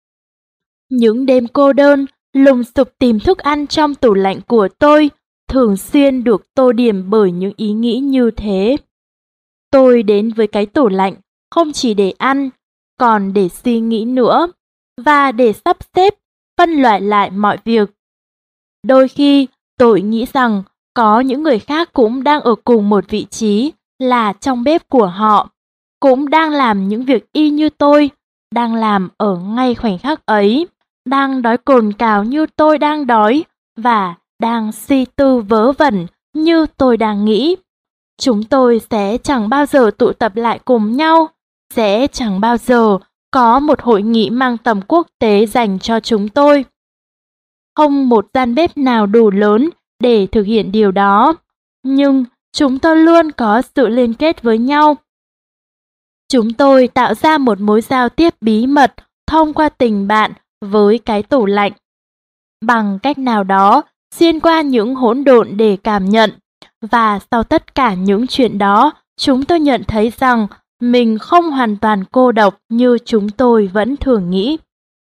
Speaker 1: Những đêm cô đơn, lùng sục tìm thức ăn trong tủ lạnh của tôi thường xuyên được tô điểm bởi những ý nghĩ như thế. Tôi đến với cái tủ lạnh không chỉ để ăn, còn để suy nghĩ nữa, và để sắp xếp, phân loại lại mọi việc. Đôi khi, tôi nghĩ rằng có những người khác cũng đang ở cùng một vị trí là trong bếp của họ, cũng đang làm những việc y như tôi, đang làm ở ngay khoảnh khắc ấy, đang đói cồn cào như tôi đang đói, và đang suy tư vớ vẩn như tôi đang nghĩ. Chúng tôi sẽ chẳng bao giờ tụ tập lại cùng nhau, sẽ chẳng bao giờ có một hội nghị mang tầm quốc tế dành cho chúng tôi. Không một gian bếp nào đủ lớn để thực hiện điều đó, nhưng chúng tôi luôn có sự liên kết với nhau. Chúng tôi tạo ra một mối giao tiếp bí mật thông qua tình bạn với cái tủ lạnh. Bằng cách nào đó, xuyên qua những hỗn độn để cảm nhận, và sau tất cả những chuyện đó, chúng tôi nhận thấy rằng mình không hoàn toàn cô độc như chúng tôi vẫn thường nghĩ.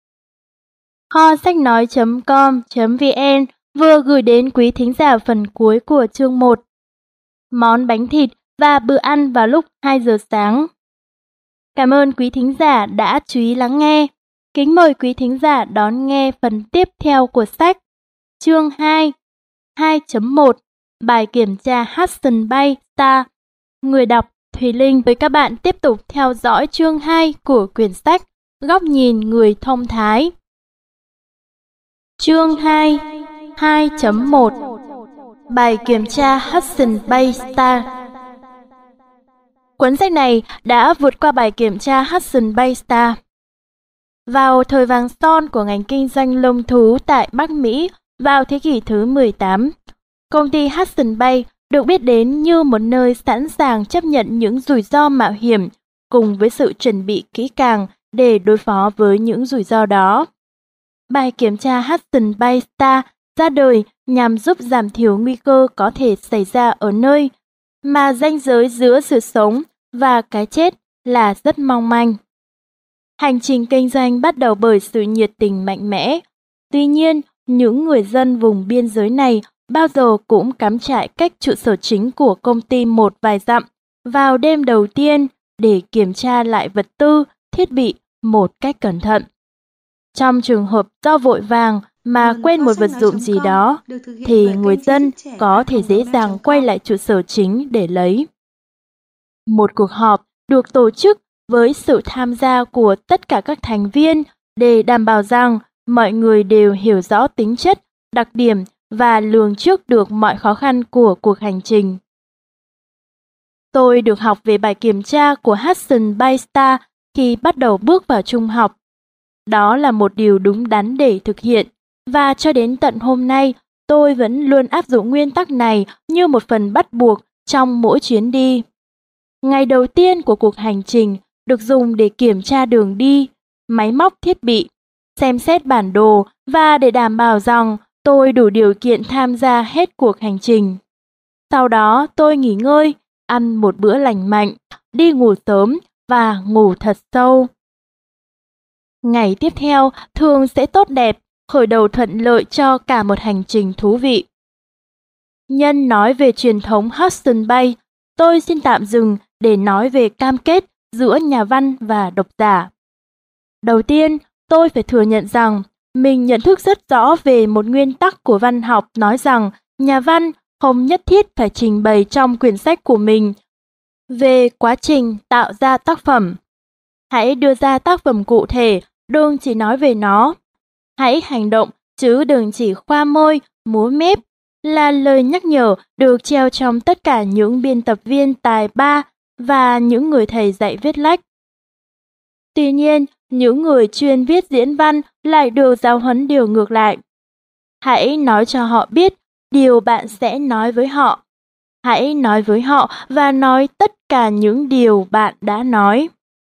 Speaker 1: Kho sách nói chấm com chấm vn vừa gửi đến quý thính giả phần cuối của chương một. Món bánh thịt và bữa ăn vào lúc hai giờ sáng. Cảm ơn quý thính giả đã chú ý lắng nghe. Kính mời quý thính giả đón nghe phần tiếp theo của sách. Chương hai, hai chấm một, bài kiểm tra Hudson Bay Star. Người đọc Thùy Linh với các bạn tiếp tục theo dõi chương hai của quyển sách Góc nhìn người thông thái. Chương hai, hai chấm một, bài kiểm tra Hudson Bay Star. Cuốn sách này đã vượt qua bài kiểm tra Hudson Bay Star. Vào thời vàng son của ngành kinh doanh lông thú tại Bắc Mỹ vào thế kỷ thứ mười tám, công ty Hudson Bay được biết đến như một nơi sẵn sàng chấp nhận những rủi ro mạo hiểm cùng với sự chuẩn bị kỹ càng để đối phó với những rủi ro đó. Bài kiểm tra Hudson Bay Star ra đời nhằm giúp giảm thiểu nguy cơ có thể xảy ra ở nơi mà ranh giới giữa sự sống và cái chết là rất mong manh. Hành trình kinh doanh bắt đầu bởi sự nhiệt tình mạnh mẽ. Tuy nhiên, những người dân vùng biên giới này bao giờ cũng cắm trại cách trụ sở chính của công ty một vài dặm vào đêm đầu tiên để kiểm tra lại vật tư, thiết bị một cách cẩn thận. Trong trường hợp do vội vàng mà quên một vật dụng gì đó, thì người dân có thể dễ dàng quay lại trụ sở chính để lấy. Một cuộc họp được tổ chức với sự tham gia của tất cả các thành viên để đảm bảo rằng mọi người đều hiểu rõ tính chất, đặc điểm và lường trước được mọi khó khăn của cuộc hành trình. Tôi được học về bài kiểm tra của Hudson Bay Star khi bắt đầu bước vào trung học. Đó là một điều đúng đắn để thực hiện, và cho đến tận hôm nay, tôi vẫn luôn áp dụng nguyên tắc này như một phần bắt buộc trong mỗi chuyến đi. Ngày đầu tiên của cuộc hành trình được dùng để kiểm tra đường đi, máy móc thiết bị, xem xét bản đồ và để đảm bảo rằng tôi đủ điều kiện tham gia hết cuộc hành trình. Sau đó tôi nghỉ ngơi, ăn một bữa lành mạnh, đi ngủ sớm và ngủ thật sâu. Ngày tiếp theo thường sẽ tốt đẹp, khởi đầu thuận lợi cho cả một hành trình thú vị. Nhân nói về truyền thống Hudson Bay, tôi xin tạm dừng để nói về cam kết giữa nhà văn và độc giả. Đầu tiên, tôi phải thừa nhận rằng mình nhận thức rất rõ về một nguyên tắc của văn học nói rằng nhà văn không nhất thiết phải trình bày trong quyển sách của mình về quá trình tạo ra tác phẩm. Hãy đưa ra tác phẩm cụ thể, đừng chỉ nói về nó. Hãy hành động, chứ đừng chỉ khoa môi, múa mép, là lời nhắc nhở được treo trong tất cả những biên tập viên tài ba và những người thầy dạy viết lách. Tuy nhiên, những người chuyên viết diễn văn lại được giáo huấn điều ngược lại. Hãy nói cho họ biết điều bạn sẽ nói với họ. Hãy nói với họ và nói tất cả những điều bạn đã nói.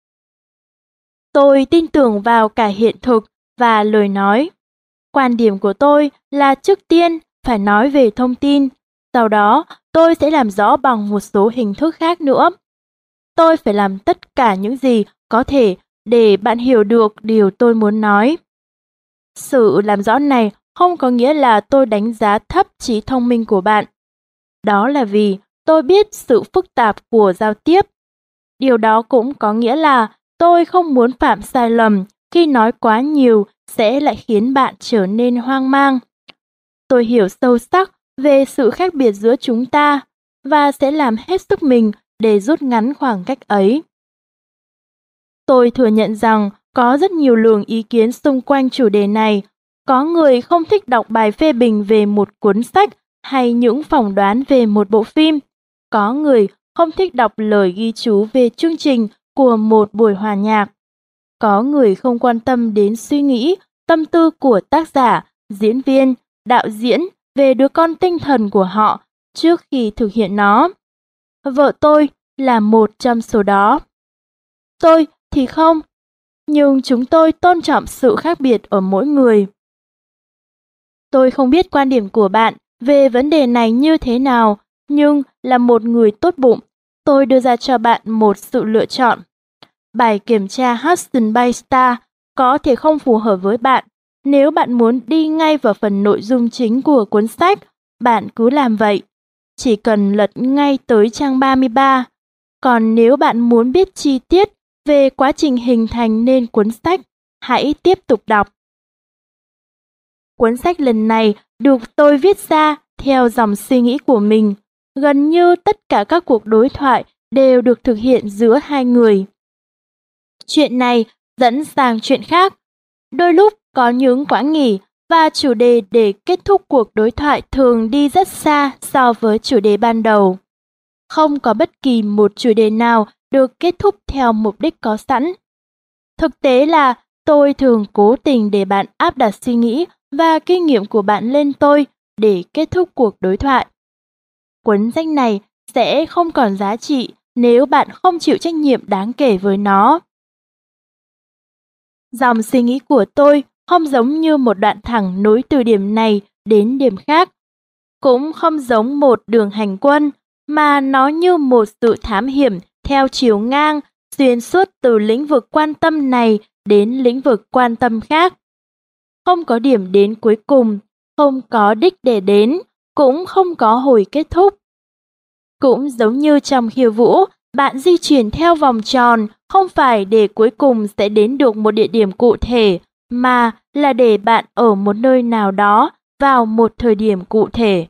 Speaker 1: Tôi tin tưởng vào cả hiện thực và lời nói. Quan điểm của tôi là trước tiên phải nói về thông tin, sau đó tôi sẽ làm rõ bằng một số hình thức khác nữa. Tôi phải làm tất cả những gì có thể để bạn hiểu được điều tôi muốn nói. Sự làm rõ này không có nghĩa là tôi đánh giá thấp trí thông minh của bạn. Đó là vì tôi biết sự phức tạp của giao tiếp. Điều đó cũng có nghĩa là tôi không muốn phạm sai lầm khi nói quá nhiều sẽ lại khiến bạn trở nên hoang mang. Tôi hiểu sâu sắc về sự khác biệt giữa chúng ta và sẽ làm hết sức mình để rút ngắn khoảng cách ấy. Tôi thừa nhận rằng có rất nhiều luồng ý kiến xung quanh chủ đề này. Có người không thích đọc bài phê bình về một cuốn sách hay những phỏng đoán về một bộ phim. Có người không thích đọc lời ghi chú về chương trình của một buổi hòa nhạc. Có người không quan tâm đến suy nghĩ, tâm tư của tác giả, diễn viên, đạo diễn về đứa con tinh thần của họ trước khi thực hiện nó. Vợ tôi là một trong số đó. Tôi thì không, nhưng chúng tôi tôn trọng sự khác biệt ở mỗi người. Tôi không biết quan điểm của bạn về vấn đề này như thế nào, nhưng là một người tốt bụng, tôi đưa ra cho bạn một sự lựa chọn. Bài kiểm tra Hudson Bay Star có thể không phù hợp với bạn. Nếu bạn muốn đi ngay vào phần nội dung chính của cuốn sách, bạn cứ làm vậy. Chỉ cần lật ngay tới trang ba mươi ba. Còn nếu bạn muốn biết chi tiết về quá trình hình thành nên cuốn sách, hãy tiếp tục đọc. Cuốn sách lần này được tôi viết ra theo dòng suy nghĩ của mình. Gần như tất cả các cuộc đối thoại đều được thực hiện giữa hai người. Chuyện này dẫn sang chuyện khác. Đôi lúc có những quãng nghỉ và chủ đề để kết thúc cuộc đối thoại thường đi rất xa so với chủ đề ban đầu. Không có bất kỳ một chủ đề nào được kết thúc theo mục đích có sẵn. Thực tế là tôi thường cố tình để bạn áp đặt suy nghĩ và kinh nghiệm của bạn lên tôi để kết thúc cuộc đối thoại. Cuốn sách này sẽ không còn giá trị nếu bạn không chịu trách nhiệm đáng kể với nó. Dòng suy nghĩ của tôi không giống như một đoạn thẳng nối từ điểm này đến điểm khác, cũng không giống một đường hành quân, mà nó như một sự thám hiểm theo chiều ngang xuyên suốt từ lĩnh vực quan tâm này đến lĩnh vực quan tâm khác. Không có điểm đến cuối cùng, không có đích để đến, cũng không có hồi kết thúc. Cũng giống như trong khiêu vũ, bạn di chuyển theo vòng tròn không phải để cuối cùng sẽ đến được một địa điểm cụ thể, mà là để bạn ở một nơi nào đó vào một thời điểm cụ thể.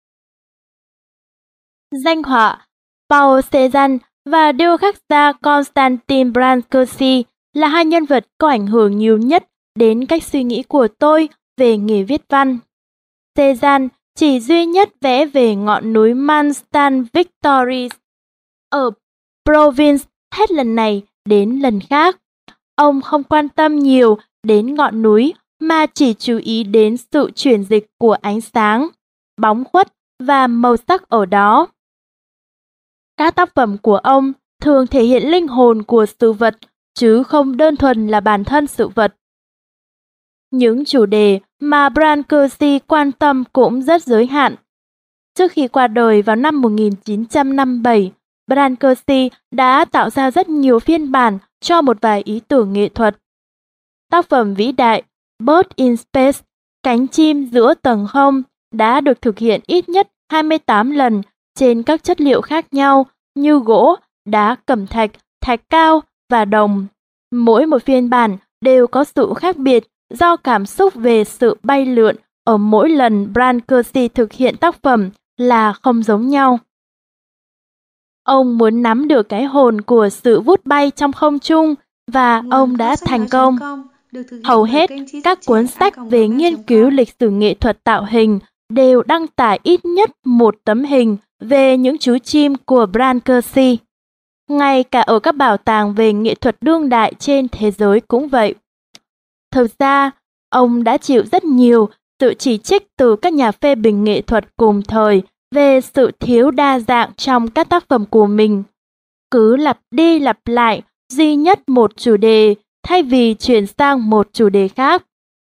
Speaker 1: Danh họa Paul Cézanne và điêu khắc gia Constantin Brancusi là hai nhân vật có ảnh hưởng nhiều nhất đến cách suy nghĩ của tôi về nghề viết văn. Cézanne chỉ duy nhất vẽ về ngọn núi Mount Victory ở province hết lần này đến lần khác. Ông không quan tâm nhiều đến ngọn núi mà chỉ chú ý đến sự chuyển dịch của ánh sáng, bóng khuất và màu sắc ở đó. Các tác phẩm của ông thường thể hiện linh hồn của sự vật, chứ không đơn thuần là bản thân sự vật. Những chủ đề mà Brancusi quan tâm cũng rất giới hạn. Trước khi qua đời vào năm một nghìn chín trăm năm mươi bảy, Brancusi đã tạo ra rất nhiều phiên bản cho một vài ý tưởng nghệ thuật. Tác phẩm vĩ đại Bird in Space, cánh chim giữa tầng không, đã được thực hiện ít nhất hai mươi tám lần trên các chất liệu khác nhau như gỗ, đá cẩm thạch, thạch cao và đồng. Mỗi một phiên bản đều có sự khác biệt do cảm xúc về sự bay lượn ở mỗi lần Brancusi thực hiện tác phẩm là không giống nhau. Ông muốn nắm được cái hồn của sự vút bay trong không trung và
Speaker 2: Nguồn
Speaker 1: ông đã
Speaker 2: kho sách
Speaker 1: thành
Speaker 2: nói
Speaker 1: công.
Speaker 2: com được thực hiện
Speaker 1: Hầu
Speaker 2: bởi
Speaker 1: hết
Speaker 2: kênh Tri Thức
Speaker 1: các cuốn
Speaker 2: Trẻ
Speaker 1: sách
Speaker 2: a còng
Speaker 1: về
Speaker 2: gmail
Speaker 1: nghiên
Speaker 2: chấm
Speaker 1: cứu
Speaker 2: com.
Speaker 1: lịch sử nghệ thuật tạo hình đều đăng tải ít nhất một tấm hình về những chú chim của Brancusi. Ngay cả ở các bảo tàng về nghệ thuật đương đại trên thế giới cũng vậy. Thực ra, ông đã chịu rất nhiều sự chỉ trích từ các nhà phê bình nghệ thuật cùng thời về sự thiếu đa dạng trong các tác phẩm của mình. Cứ lặp đi lặp lại duy nhất một chủ đề thay vì chuyển sang một chủ đề khác.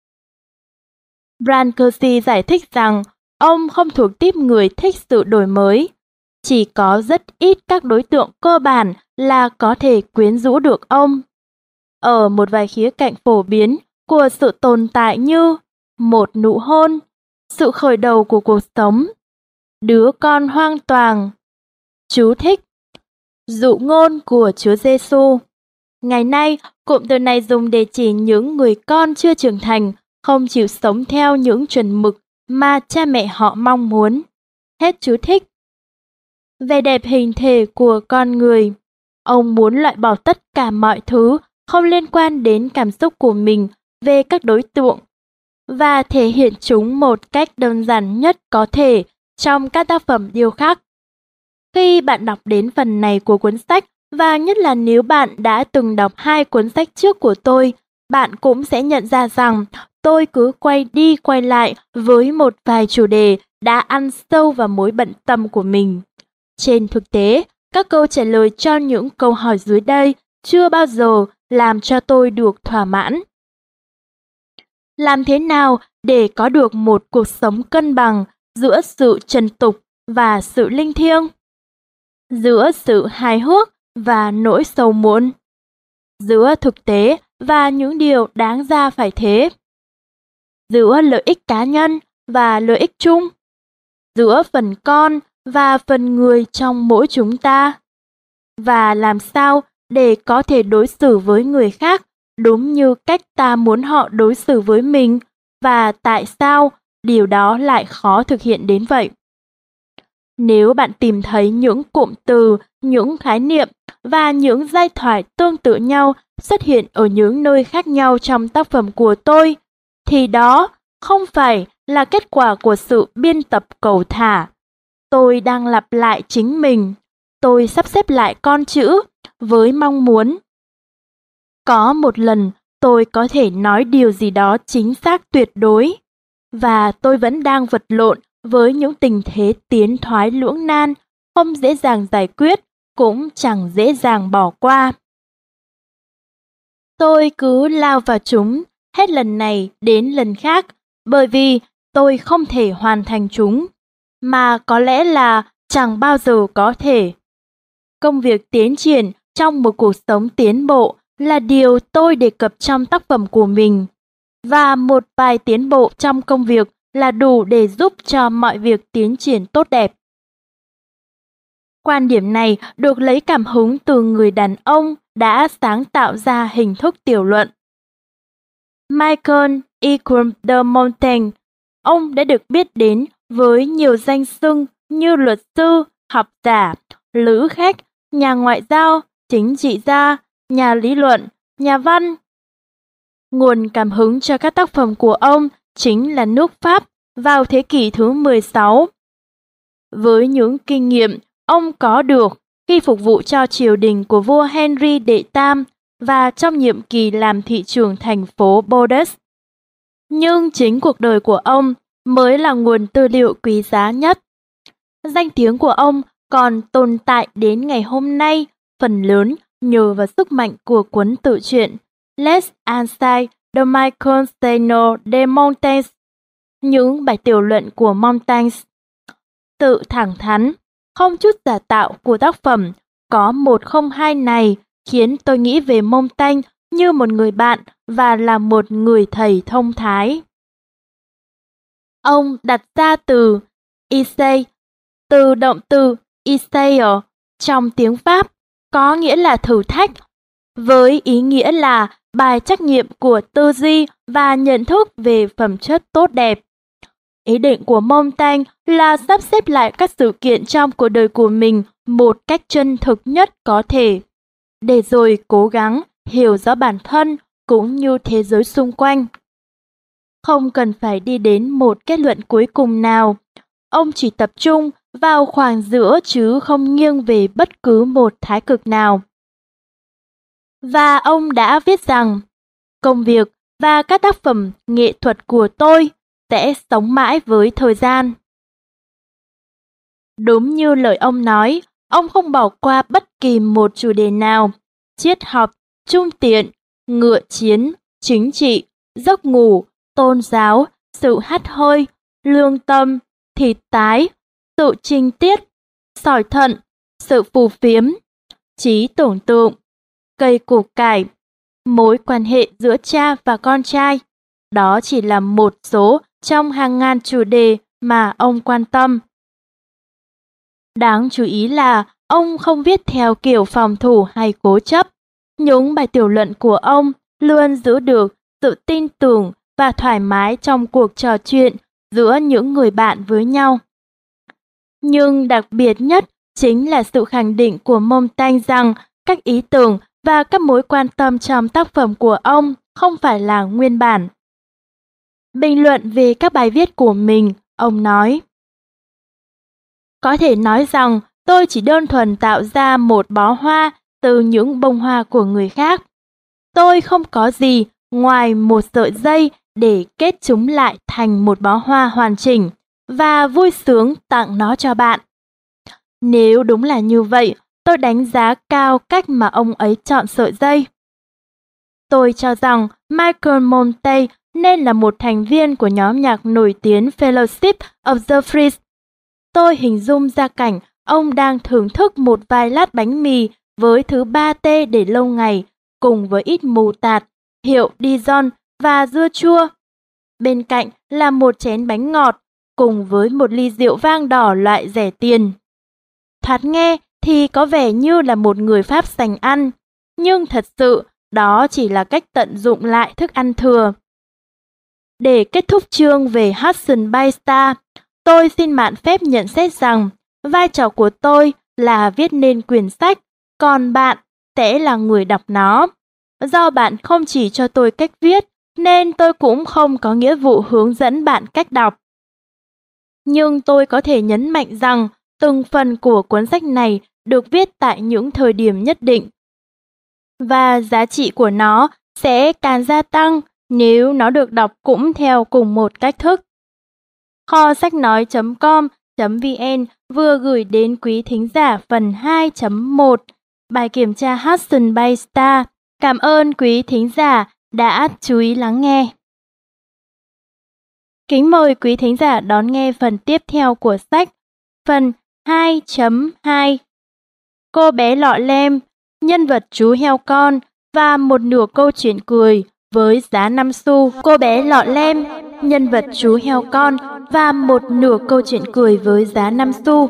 Speaker 1: Brancusi giải thích rằng ông không thuộc típ người thích sự đổi mới. Chỉ có rất ít các đối tượng cơ bản là có thể quyến rũ được ông. Ở một vài khía cạnh phổ biến của sự tồn tại như một nụ hôn, sự khởi đầu của cuộc sống, đứa con hoang toàng, chú thích, dụ ngôn của Chúa Giêsu. Ngày nay, cụm từ này dùng để chỉ những người con chưa trưởng thành, không chịu sống theo những chuẩn mực mà cha mẹ họ mong muốn. Hết chú thích. Về đẹp hình thể của con người, ông muốn loại bỏ tất cả mọi thứ không liên quan đến cảm xúc của mình về các đối tượng và thể hiện chúng một cách đơn giản nhất có thể trong các tác phẩm điêu khắc. Khi bạn đọc đến phần này của cuốn sách, và nhất là nếu bạn đã từng đọc hai cuốn sách trước của tôi, bạn cũng sẽ nhận ra rằng tôi cứ quay đi quay lại với một vài chủ đề đã ăn sâu vào mối bận tâm của mình. Trên thực tế, các câu trả lời cho những câu hỏi dưới đây chưa bao giờ làm cho tôi được thỏa mãn. Làm thế nào để có được một cuộc sống cân bằng giữa sự trần tục và sự linh thiêng? Giữa sự hài hước và nỗi sầu muộn? Giữa thực tế và những điều đáng ra phải thế? Giữa lợi ích cá nhân và lợi ích chung? Giữa phần con và phần người trong mỗi chúng ta? Và làm sao để có thể đối xử với người khác đúng như cách ta muốn họ đối xử với mình, và tại sao điều đó lại khó thực hiện đến vậy? Nếu bạn tìm thấy những cụm từ, những khái niệm và những giai thoại tương tự nhau xuất hiện ở những nơi khác nhau trong tác phẩm của tôi, thì đó không phải là kết quả của sự biên tập cầu thả. Tôi đang lặp lại chính mình. Tôi sắp xếp lại con chữ với mong muốn có một lần tôi có thể nói điều gì đó chính xác tuyệt đối, và tôi vẫn đang vật lộn với những tình thế tiến thoái lưỡng nan, không dễ dàng giải quyết, cũng chẳng dễ dàng bỏ qua. Tôi cứ lao vào chúng, hết lần này đến lần khác, bởi vì tôi không thể hoàn thành chúng, mà có lẽ là chẳng bao giờ có thể. Công việc tiến triển trong một cuộc sống tiến bộ là điều tôi đề cập trong tác phẩm của mình, và một vài tiến bộ trong công việc là đủ để giúp cho mọi việc tiến triển tốt đẹp. Quan điểm này được lấy cảm hứng từ người đàn ông đã sáng tạo ra hình thức tiểu luận. Michael Equum de Montaigne, ông đã được biết đến với nhiều danh xưng như luật sư, học giả, lữ khách, nhà ngoại giao, chính trị gia, nhà lý luận, nhà văn. Nguồn cảm hứng cho các tác phẩm của ông chính là nước Pháp vào thế kỷ thứ mười sáu. Với những kinh nghiệm ông có được khi phục vụ cho triều đình của vua Henry đệ tam và trong nhiệm kỳ làm thị trưởng thành phố Bordeaux, Nhưng chính cuộc đời của ông mới là nguồn tư liệu quý giá nhất. Danh tiếng của ông còn tồn tại đến ngày hôm nay, phần lớn nhờ vào sức mạnh của cuốn tự truyện Les Ensayes de Michel Seymour de Montaigne, những bài tiểu luận của Montaigne. Tự thẳng thắn, không chút giả tạo của tác phẩm có một không hai này khiến tôi nghĩ về Montaigne như một người bạn và là một người thầy thông thái. Ông đặt ra từ essay, từ động từ essayer trong tiếng Pháp, có nghĩa là thử thách, với ý nghĩa là bài trắc nghiệm của tư duy và nhận thức về phẩm chất tốt đẹp. Ý định của Montaigne là sắp xếp lại các sự kiện trong cuộc đời của mình một cách chân thực nhất có thể, để rồi cố gắng hiểu rõ bản thân cũng như thế giới xung quanh. Không cần phải đi đến một kết luận cuối cùng nào, ông chỉ tập trung vào khoảng giữa chứ không nghiêng về bất cứ một thái cực nào. Và ông đã viết rằng, công việc và các tác phẩm nghệ thuật của tôi sẽ sống mãi với thời gian. Đúng như lời ông nói, ông không bỏ qua bất kỳ một chủ đề nào, triết học, trung tiện, ngựa chiến, chính trị, giấc ngủ, tôn giáo, sự hắt hơi, lương tâm, thịt tái, sự trinh tiết, sỏi thận, sự phù phiếm, trí tưởng tượng, cây củ cải, mối quan hệ giữa cha và con trai. Đó chỉ là một số trong hàng ngàn chủ đề mà ông quan tâm. Đáng chú ý là ông không viết theo kiểu phòng thủ hay cố chấp. Những bài tiểu luận của ông luôn giữ được sự tin tưởng và thoải mái trong cuộc trò chuyện giữa những người bạn với nhau. Nhưng đặc biệt nhất chính là sự khẳng định của Montaigne rằng các ý tưởng và các mối quan tâm trong tác phẩm của ông không phải là nguyên bản. Bình luận về các bài viết của mình, ông nói: Có thể nói rằng tôi chỉ đơn thuần tạo ra một bó hoa từ những bông hoa của người khác. Tôi không có gì ngoài một sợi dây để kết chúng lại thành một bó hoa hoàn chỉnh và vui sướng tặng nó cho bạn. Nếu đúng là như vậy, tôi đánh giá cao cách mà ông ấy chọn sợi dây. Tôi cho rằng Michel Montaigne nên là một thành viên của nhóm nhạc nổi tiếng Fellowship of the Free. Tôi hình dung ra cảnh ông đang thưởng thức một vài lát bánh mì với thứ ba tê để lâu ngày, cùng với ít mù tạt, hiệu Dijon và dưa chua. Bên cạnh là một chén bánh ngọt, cùng với một ly rượu vang đỏ loại rẻ tiền. Thoạt nghe thì có vẻ như là một người Pháp sành ăn, nhưng thật sự đó chỉ là cách tận dụng lại thức ăn thừa. Để kết thúc chương về Hudson Bay Star, tôi xin mạn phép nhận xét rằng vai trò của tôi là viết nên quyển sách, còn bạn sẽ là người đọc nó. Do bạn không chỉ cho tôi cách viết, nên tôi cũng không có nghĩa vụ hướng dẫn bạn cách đọc. Nhưng tôi có thể nhấn mạnh rằng từng phần của cuốn sách này được viết tại những thời điểm nhất định. Và giá trị của nó sẽ càng gia tăng nếu nó được đọc cũng theo cùng một cách thức. Kho sách nói chấm com chấm vn vừa gửi đến quý thính giả phần hai chấm một bài kiểm tra Hudson Bay Star. Cảm ơn quý thính giả đã chú ý lắng nghe. Kính mời quý thính giả đón nghe phần tiếp theo của sách, phần hai chấm hai. Cô bé lọ lem, nhân vật chú heo con và một nửa câu chuyện cười với giá năm xu. Cô bé lọ lem, nhân vật chú heo con và một nửa câu chuyện cười với giá năm xu.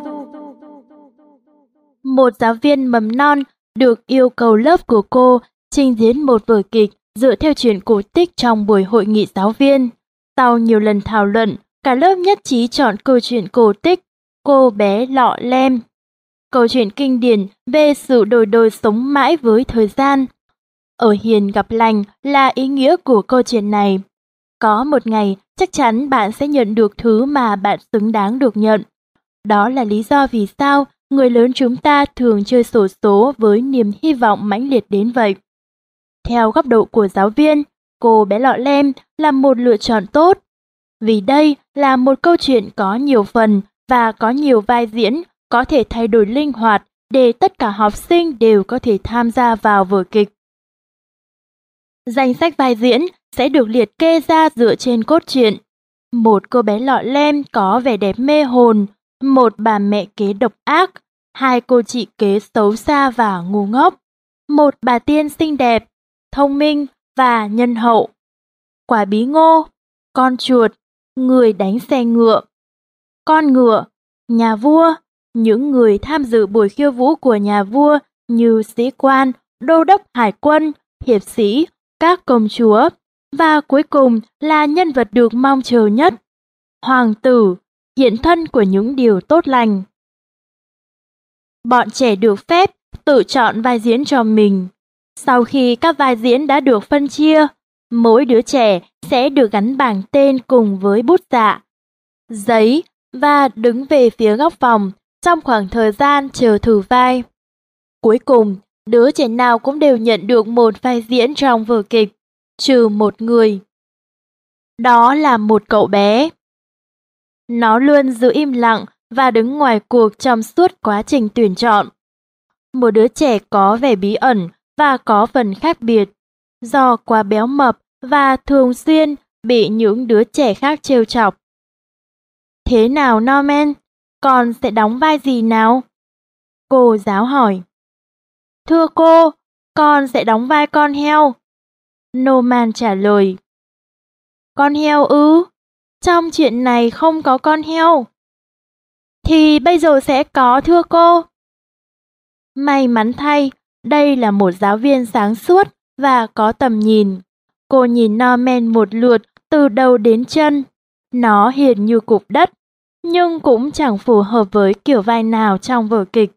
Speaker 1: Một giáo viên mầm non được yêu cầu lớp của cô trình diễn một vở kịch dựa theo chuyện cổ tích trong buổi hội nghị giáo viên. Sau nhiều lần thảo luận, cả lớp nhất trí chọn câu chuyện cổ tích Cô bé lọ lem. Câu chuyện kinh điển về sự đổi đời sống mãi với thời gian. Ở hiền gặp lành là ý nghĩa của câu chuyện này. Có một ngày, chắc chắn bạn sẽ nhận được thứ mà bạn xứng đáng được nhận. Đó là lý do vì sao người lớn chúng ta thường chơi xổ số với niềm hy vọng mãnh liệt đến vậy. Theo góc độ của giáo viên, Cô bé lọ lem là một lựa chọn tốt, vì đây là một câu chuyện có nhiều phần và có nhiều vai diễn có thể thay đổi linh hoạt để tất cả học sinh đều có thể tham gia vào vở kịch. Danh sách vai diễn sẽ được liệt kê ra dựa trên cốt truyện. Một cô bé lọ lem có vẻ đẹp mê hồn, một bà mẹ kế độc ác, hai cô chị kế xấu xa và ngu ngốc, một bà tiên xinh đẹp, thông minh và nhân hậu, quả bí ngô, con chuột, người đánh xe ngựa, con ngựa, nhà vua, những người tham dự buổi khiêu vũ của nhà vua như sĩ quan, đô đốc hải quân, hiệp sĩ, các công chúa, và cuối cùng là nhân vật được mong chờ nhất, hoàng tử, hiện thân của những điều tốt lành. Bọn trẻ được phép tự chọn vai diễn cho mình. Sau khi các vai diễn đã được phân chia, mỗi đứa trẻ sẽ được gắn bảng tên cùng với bút dạ, giấy và đứng về phía góc phòng trong khoảng thời gian chờ thử vai. Cuối cùng, đứa trẻ nào cũng đều nhận được một vai diễn trong vở kịch, trừ một người. Đó là một cậu bé. Nó luôn giữ im lặng và đứng ngoài cuộc trong suốt quá trình tuyển chọn. Một đứa trẻ có vẻ bí ẩn và có phần khác biệt, do quá béo mập và thường xuyên bị những đứa trẻ khác trêu chọc. Thế nào Norman, con sẽ đóng vai gì nào? Cô giáo hỏi. Thưa cô, con sẽ đóng vai con heo. Norman trả lời. Con heo ư? Trong chuyện này không có con heo. Thì bây giờ sẽ có thưa cô. May mắn thay, đây là một giáo viên sáng suốt và có tầm nhìn. Cô nhìn Norman một lượt từ đầu đến chân. Nó hiền như cục đất, nhưng cũng chẳng phù hợp với kiểu vai nào trong vở kịch.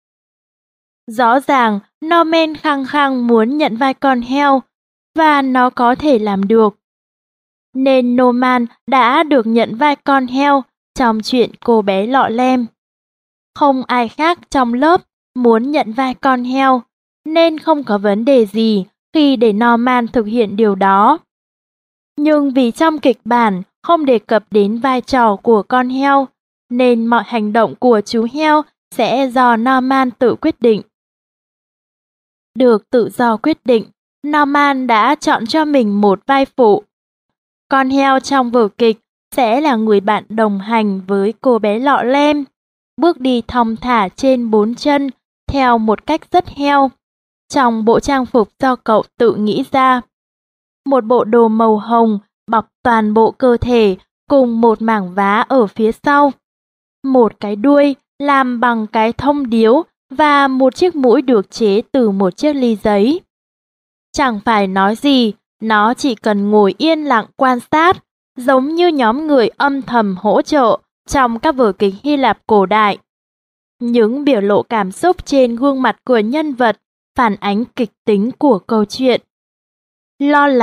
Speaker 1: Rõ ràng, Norman khăng khăng muốn nhận vai con heo, và nó có thể làm được. Nên Norman đã được nhận vai con heo trong chuyện cô bé lọ lem. Không ai khác trong lớp muốn nhận vai con heo, nên không có vấn đề gì khi để Norman thực hiện điều đó. Nhưng vì trong kịch bản không đề cập đến vai trò của con heo, nên mọi hành động của chú heo sẽ do Norman tự quyết định. Được tự do quyết định, Norman đã chọn cho mình một vai phụ. Con heo trong vở kịch sẽ là người bạn đồng hành với cô bé lọ lem, bước đi thong thả trên bốn chân theo một cách rất heo, trong bộ trang phục do cậu tự nghĩ ra. Một bộ đồ màu hồng bọc toàn bộ cơ thể cùng một mảng vá ở phía sau, một cái đuôi làm bằng cái thông điếu và một chiếc mũi được chế từ một chiếc ly giấy. Chẳng phải nói gì, nó chỉ cần ngồi yên lặng quan sát, giống như nhóm người âm thầm hỗ trợ trong các vở kịch Hy Lạp cổ đại. Những biểu lộ cảm xúc trên gương mặt của nhân vật phản ánh kịch tính của câu chuyện. Lo lắng